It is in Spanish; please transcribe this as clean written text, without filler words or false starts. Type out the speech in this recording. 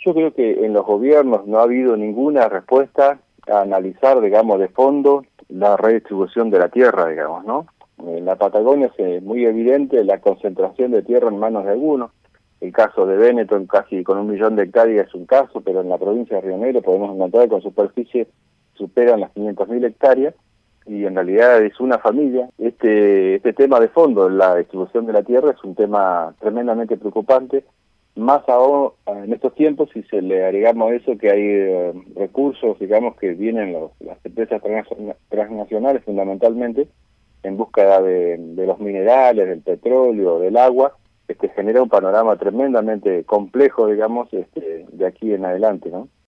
Yo creo que en los gobiernos no ha habido ninguna respuesta a analizar, digamos, de fondo la redistribución de la tierra, digamos, ¿no? En la Patagonia es muy evidente la concentración de tierra en manos de algunos. El caso de Benetton, casi con 1 millón de hectáreas, es un caso, pero en la provincia de Río Negro podemos encontrar que con superficie superan las 500.000 hectáreas, y en realidad es una familia. Este tema de fondo, la distribución de la tierra, es un tema tremendamente preocupante, más aún en estos tiempos, si se le agregamos a eso que hay recursos, digamos, que vienen las empresas transnacionales fundamentalmente en búsqueda de los minerales, del petróleo, del agua. Genera un panorama tremendamente complejo, digamos, de aquí en adelante, ¿no?